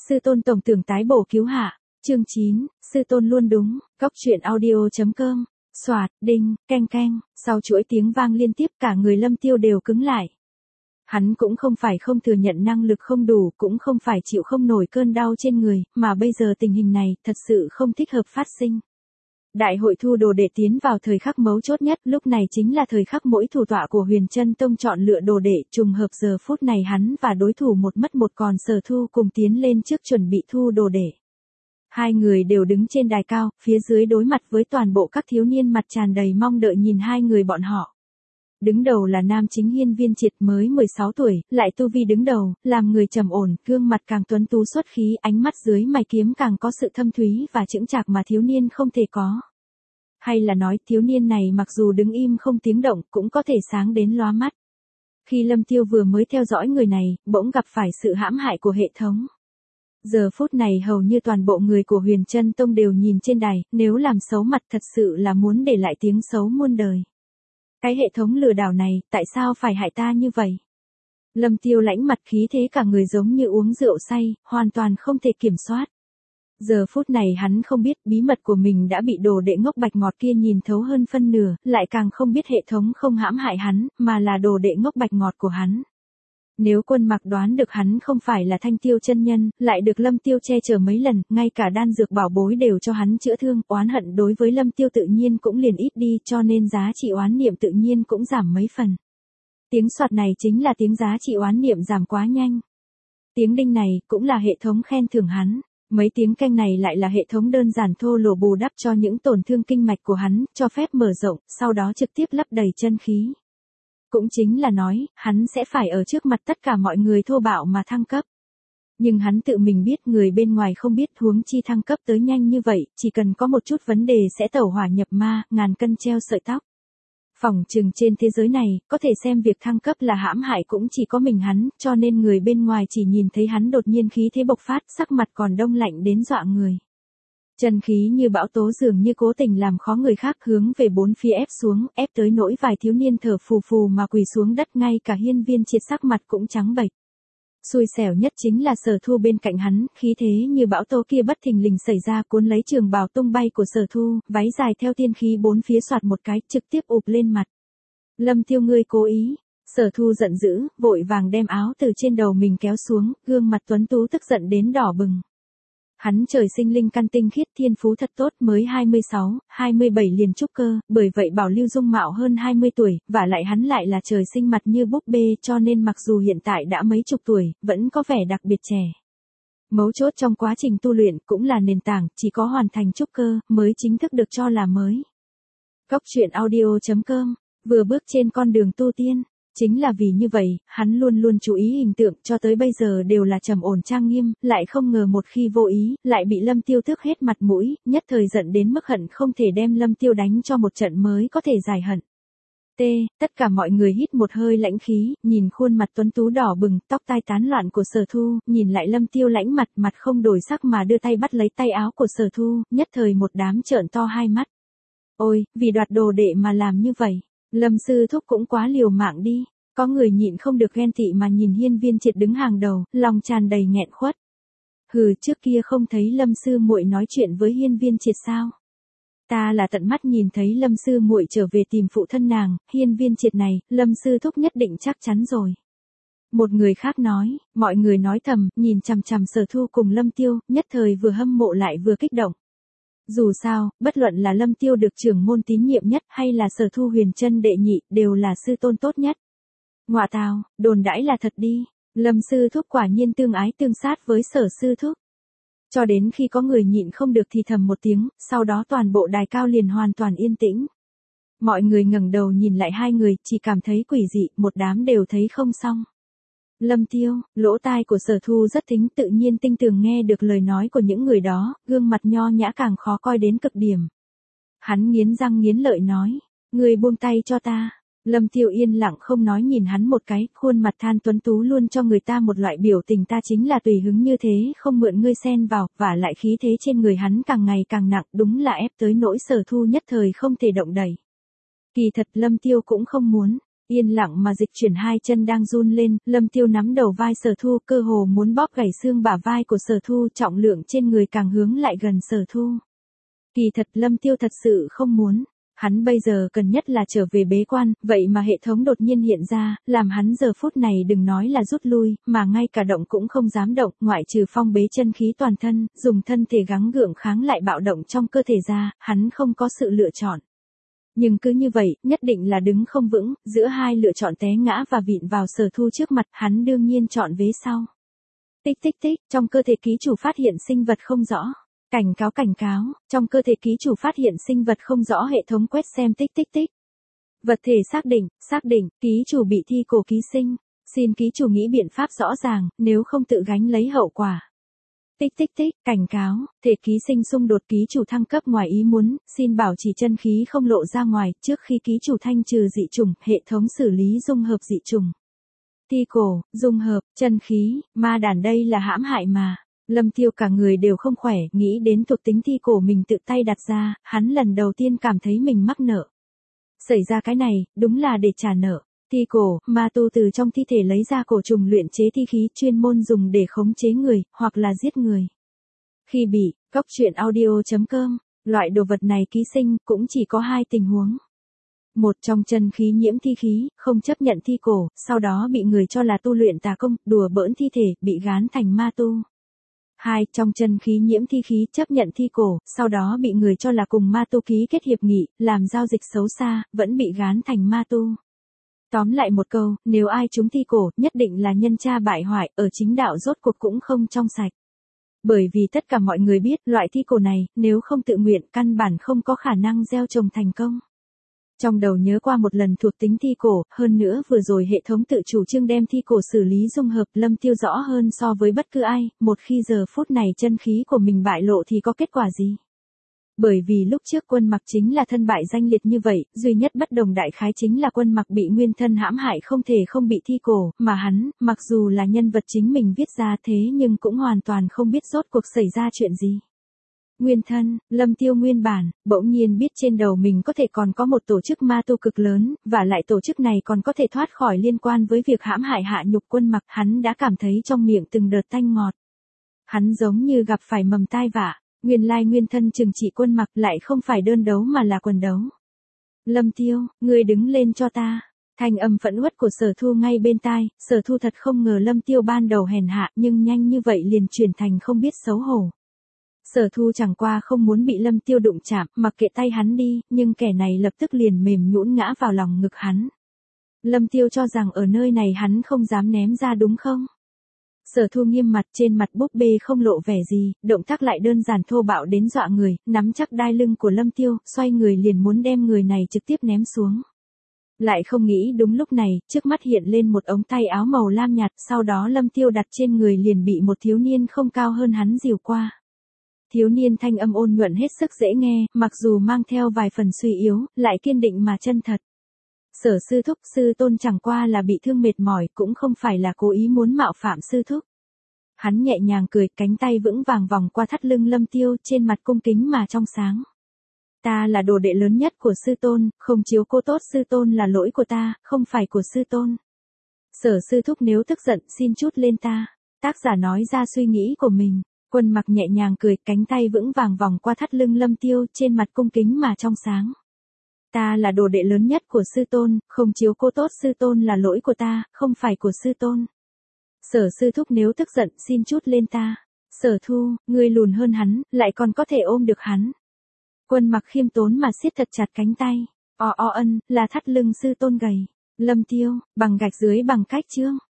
Sư tôn tổng tưởng tái bổ cứu hạ. Chương 9, sư tôn luôn đúng. Góc truyện audio.com. Soạt, đinh, keng keng, sau chuỗi tiếng vang liên tiếp cả người Lâm Tiêu đều cứng lại. Hắn cũng không phải không thừa nhận năng lực không đủ, cũng không phải chịu không nổi cơn đau trên người, mà bây giờ tình hình này thật sự không thích hợp phát sinh. Đại hội thu đồ đệ tiến vào thời khắc mấu chốt nhất, lúc này chính là thời khắc mỗi thủ tọa của Huyền Chân Tông chọn lựa đồ đệ, trùng hợp giờ phút này hắn và đối thủ một mất một còn Sở Thu cùng tiến lên trước chuẩn bị thu đồ đệ. Hai người đều đứng trên đài cao, phía dưới đối mặt với toàn bộ các thiếu niên mặt tràn đầy mong đợi nhìn hai người bọn họ. Đứng đầu là nam chính Hiên Viên Triệt mới 16 tuổi, lại tu vi đứng đầu, làm người trầm ổn, gương mặt càng tuấn tú xuất khí, ánh mắt dưới mày kiếm càng có sự thâm thúy và chững chạc mà thiếu niên không thể có. Hay là nói thiếu niên này mặc dù đứng im không tiếng động cũng có thể sáng đến lóa mắt. Khi Lâm Tiêu vừa mới theo dõi người này, bỗng gặp phải sự hãm hại của hệ thống. Giờ phút này hầu như toàn bộ người của Huyền Chân Tông đều nhìn trên đài, nếu làm xấu mặt thật sự là muốn để lại tiếng xấu muôn đời. Cái hệ thống lừa đảo này, tại sao phải hại ta như vậy? Lâm Tiêu lãnh mặt khí thế cả người giống như uống rượu say, hoàn toàn không thể kiểm soát. Giờ phút này hắn không biết bí mật của mình đã bị đồ đệ ngốc bạch ngọt kia nhìn thấu hơn phân nửa, lại càng không biết hệ thống không hãm hại hắn, mà là đồ đệ ngốc bạch ngọt của hắn. Nếu Quân Mặc đoán được hắn không phải là Thanh Tiêu chân nhân, lại được Lâm Tiêu che chở mấy lần, ngay cả đan dược bảo bối đều cho hắn chữa thương, oán hận đối với Lâm Tiêu tự nhiên cũng liền ít đi, cho nên giá trị oán niệm tự nhiên cũng giảm mấy phần. Tiếng soạt này chính là tiếng giá trị oán niệm giảm quá nhanh. Tiếng đinh này cũng là hệ thống khen thưởng hắn. Mấy tiếng canh này lại là hệ thống đơn giản thô lỗ bù đắp cho những tổn thương kinh mạch của hắn, cho phép mở rộng, sau đó trực tiếp lấp đầy chân khí. Cũng chính là nói, hắn sẽ phải ở trước mặt tất cả mọi người thô bạo mà thăng cấp. Nhưng hắn tự mình biết người bên ngoài không biết, huống chi thăng cấp tới nhanh như vậy, chỉ cần có một chút vấn đề sẽ tẩu hỏa nhập ma, ngàn cân treo sợi tóc. Phỏng chừng trên thế giới này, có thể xem việc thăng cấp là hãm hại cũng chỉ có mình hắn, cho nên người bên ngoài chỉ nhìn thấy hắn đột nhiên khí thế bộc phát, sắc mặt còn đông lạnh đến dọa người. Chân khí như bão tố dường như cố tình làm khó người khác hướng về bốn phía ép xuống, ép tới nỗi vài thiếu niên thở phù phù mà quỳ xuống đất, ngay cả Hiên Viên Triệt sắc mặt cũng trắng bệch. Xui xẻo nhất chính là Sở Thu bên cạnh hắn, khí thế như bão tố kia bất thình lình xảy ra cuốn lấy trường bào tung bay của Sở Thu, váy dài theo tiên khí bốn phía soạt một cái, trực tiếp ụp lên mặt. Lâm Tiêu ngươi cố ý. Sở Thu giận dữ, vội vàng đem áo từ trên đầu mình kéo xuống, gương mặt tuấn tú tức giận đến đỏ bừng. Hắn trời sinh linh căn tinh khiết, thiên phú thật tốt, mới 26, 27 liền trúc cơ, bởi vậy bảo lưu dung mạo hơn 20 tuổi, vả lại hắn lại là trời sinh mặt như búp bê, cho nên mặc dù hiện tại đã mấy chục tuổi, vẫn có vẻ đặc biệt trẻ. Mấu chốt trong quá trình tu luyện cũng là nền tảng, chỉ có hoàn thành trúc cơ, mới chính thức được cho là mới. Góc truyện audio.com, vừa bước trên con đường tu tiên. Chính là vì như vậy, hắn luôn luôn chú ý hình tượng, cho tới bây giờ đều là trầm ổn trang nghiêm, lại không ngờ một khi vô ý, lại bị Lâm Tiêu tước hết mặt mũi, nhất thời giận đến mức hận không thể đem Lâm Tiêu đánh cho một trận mới có thể giải hận. Tất cả mọi người hít một hơi lãnh khí, nhìn khuôn mặt tuấn tú đỏ bừng, tóc tai tán loạn của Sở Thu, nhìn lại Lâm Tiêu lãnh mặt, mặt không đổi sắc mà đưa tay bắt lấy tay áo của Sở Thu, nhất thời một đám trợn to hai mắt. Ôi, vì đoạt đồ đệ mà làm như vậy. Lâm sư thúc cũng quá liều mạng đi, có người nhịn không được ghen tị mà nhìn Hiên Viên Triệt đứng hàng đầu, lòng tràn đầy nghẹn khuất. Hừ, trước kia không thấy Lâm sư muội nói chuyện với Hiên Viên Triệt sao? Ta là tận mắt nhìn thấy Lâm sư muội trở về tìm phụ thân nàng, Hiên Viên Triệt này, Lâm sư thúc nhất định chắc chắn rồi. Một người khác nói, mọi người nói thầm, nhìn chằm chằm Sở Thu cùng Lâm Tiêu, nhất thời vừa hâm mộ lại vừa kích động. Dù sao, bất luận là Lâm Tiêu được trưởng môn tín nhiệm nhất hay là Sở Thu Huyền Chân đệ nhị, đều là sư tôn tốt nhất. Ngọa tào, đồn đãi là thật đi, Lâm sư thúc quả nhiên tương ái tương sát với Sở sư thúc. Cho đến khi có người nhịn không được thì thầm một tiếng, sau đó toàn bộ đài cao liền hoàn toàn yên tĩnh. Mọi người ngẩng đầu nhìn lại hai người, chỉ cảm thấy quỷ dị, một đám đều thấy không xong. Lâm Tiêu, lỗ tai của Sở Thu rất thính, tự nhiên tinh tường nghe được lời nói của những người đó, gương mặt nho nhã càng khó coi đến cực điểm. Hắn nghiến răng nghiến lợi nói, ngươi buông tay cho ta. Lâm Tiêu yên lặng không nói nhìn hắn một cái, khuôn mặt than tuấn tú luôn cho người ta một loại biểu tình ta chính là tùy hứng như thế, không mượn ngươi xen vào, và lại khí thế trên người hắn càng ngày càng nặng, đúng là ép tới nỗi Sở Thu nhất thời không thể động đậy. Kỳ thật Lâm Tiêu cũng không muốn. Yên lặng mà dịch chuyển hai chân đang run lên, Lâm Tiêu nắm đầu vai Sở Thu, cơ hồ muốn bóp gãy xương bả vai của Sở Thu, trọng lượng trên người càng hướng lại gần Sở Thu. Kỳ thật Lâm Tiêu thật sự không muốn. Hắn bây giờ cần nhất là trở về bế quan, vậy mà hệ thống đột nhiên hiện ra, làm hắn giờ phút này đừng nói là rút lui, mà ngay cả động cũng không dám động, ngoại trừ phong bế chân khí toàn thân, dùng thân thể gắng gượng kháng lại bạo động trong cơ thể ra, hắn không có sự lựa chọn. Nhưng cứ như vậy, nhất định là đứng không vững, giữa hai lựa chọn té ngã và vịn vào Sở Thu trước mặt, hắn đương nhiên chọn vế sau. Tích tích tích, trong cơ thể ký chủ phát hiện sinh vật không rõ. Cảnh cáo, trong cơ thể ký chủ phát hiện sinh vật không rõ, hệ thống quét xem tích tích tích. Vật thể xác định, ký chủ bị thi cổ ký sinh, xin ký chủ nghĩ biện pháp rõ ràng, nếu không tự gánh lấy hậu quả. Tích tích tích, cảnh cáo, thể ký sinh xung đột, ký chủ thăng cấp ngoài ý muốn, xin bảo trì chân khí không lộ ra ngoài, trước khi ký chủ thanh trừ dị trùng, hệ thống xử lý dung hợp dị trùng. Thi cổ, dung hợp, chân khí, ma đàn đây là hãm hại mà. Lâm Tiêu cả người đều không khỏe, nghĩ đến thuộc tính thi cổ mình tự tay đặt ra, hắn lần đầu tiên cảm thấy mình mắc nợ. Xảy ra cái này, đúng là để trả nợ. Thi cổ, ma tu từ trong thi thể lấy ra cổ trùng luyện chế thi khí, chuyên môn dùng để khống chế người, hoặc là giết người. Khi bị, goctruyện.audio.com, loại đồ vật này ký sinh, cũng chỉ có hai tình huống. Một, trong chân khí nhiễm thi khí, không chấp nhận thi cổ, sau đó bị người cho là tu luyện tà công, đùa bỡn thi thể, bị gán thành ma tu. 2. Trong chân khí nhiễm thi khí, chấp nhận thi cổ, sau đó bị người cho là cùng ma tu ký kết hiệp nghị, làm giao dịch xấu xa, vẫn bị gán thành ma tu. Tóm lại một câu, nếu ai trúng thi cổ, nhất định là nhân cha bại hoại, ở chính đạo rốt cuộc cũng không trong sạch. Bởi vì tất cả mọi người biết, loại thi cổ này, nếu không tự nguyện, căn bản không có khả năng gieo trồng thành công. Trong đầu nhớ qua một lần thuộc tính thi cổ, hơn nữa vừa rồi hệ thống tự chủ trương đem thi cổ xử lý dung hợp, Lâm Tiêu rõ hơn so với bất cứ ai, một khi giờ phút này chân khí của mình bại lộ thì có kết quả gì? Bởi vì lúc trước Quân Mặc chính là thân bại danh liệt như vậy, duy nhất bất đồng đại khái chính là Quân Mặc bị nguyên thân hãm hại không thể không bị thi cổ, mà hắn, mặc dù là nhân vật chính mình viết ra thế nhưng cũng hoàn toàn không biết rốt cuộc xảy ra chuyện gì. Nguyên thân, Lâm Tiêu nguyên bản, bỗng nhiên biết trên đầu mình có thể còn có một tổ chức ma tu cực lớn, và lại tổ chức này còn có thể thoát khỏi liên quan với việc hãm hại hạ nhục Quân Mặc, hắn đã cảm thấy trong miệng từng đợt tanh ngọt. Hắn giống như gặp phải mầm tai vạ, nguyên lai nguyên thân trừng trị Quân Mặc lại không phải đơn đấu mà là quần đấu. Lâm Tiêu, ngươi đứng lên cho ta. Thanh âm phẫn uất của Sở Thu ngay bên tai, Sở Thu thật không ngờ Lâm Tiêu ban đầu hèn hạ nhưng nhanh như vậy liền chuyển thành không biết xấu hổ. Sở Thu chẳng qua không muốn bị Lâm Tiêu đụng chạm, mặc kệ tay hắn đi, nhưng kẻ này lập tức liền mềm nhũn ngã vào lòng ngực hắn. Lâm Tiêu cho rằng ở nơi này hắn không dám ném ra đúng không? Sở Thu nghiêm mặt, trên mặt búp bê không lộ vẻ gì, động tác lại đơn giản thô bạo đến dọa người, nắm chắc đai lưng của Lâm Tiêu, xoay người liền muốn đem người này trực tiếp ném xuống. Lại không nghĩ đúng lúc này, trước mắt hiện lên một ống tay áo màu lam nhạt, sau đó Lâm Tiêu đặt trên người liền bị một thiếu niên không cao hơn hắn dìu qua. Thiếu niên thanh âm ôn nhuận hết sức dễ nghe, mặc dù mang theo vài phần suy yếu, lại kiên định mà chân thật. Sở sư thúc, sư tôn chẳng qua là bị thương mệt mỏi, cũng không phải là cố ý muốn mạo phạm sư thúc. Hắn nhẹ nhàng cười, cánh tay vững vàng vòng qua thắt lưng Lâm Tiêu, trên mặt cung kính mà trong sáng. Ta là đồ đệ lớn nhất của sư tôn, không chiếu cố tốt sư tôn là lỗi của ta, không phải của sư tôn. Sở sư thúc nếu tức giận, xin chút lên ta. Tác giả nói ra suy nghĩ của mình. Quân Mặc nhẹ nhàng cười, cánh tay vững vàng vòng qua thắt lưng Lâm Tiêu, trên mặt cung kính mà trong sáng. Ta là đồ đệ lớn nhất của sư tôn, không chiếu cố tốt sư tôn là lỗi của ta, không phải của sư tôn. Sở sư thúc nếu tức giận, xin chút lên ta. Sở Thu, ngươi lùn hơn hắn, lại còn có thể ôm được hắn. Quân Mặc khiêm tốn mà siết thật chặt cánh tay. Là thắt lưng sư tôn gầy. Lâm Tiêu, bằng gạch dưới bằng cách chương.